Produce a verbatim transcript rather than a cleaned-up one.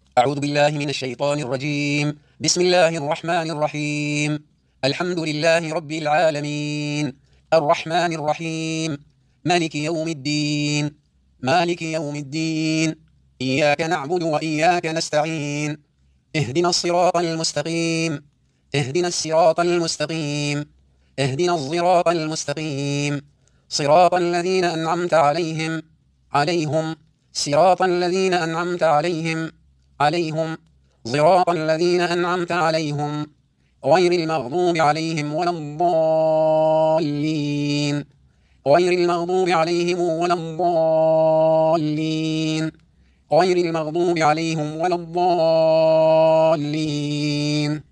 أعوذ بالله من الشيطان الرجيم. بسم الله الرحمن الرحيم. الحمد لله رب العالمين، الرحمن الرحيم، مالك يوم الدين، مالك يوم الدين. إياك نعبد وإياك نستعين. اهدنا الصراط المستقيم، اهدنا الصراط المستقيم، اهدنا الصراط المستقيم، صراط الذين أنعمت عليهم عليهم صراط الذين أنعمت عليهم عليهم صراط الذين أنعمت عليهم غير المغضوب عليهم ولا الضالين غير المغضوب عليهم ولا الضالين غير المغضوب عليهم ولا الضالين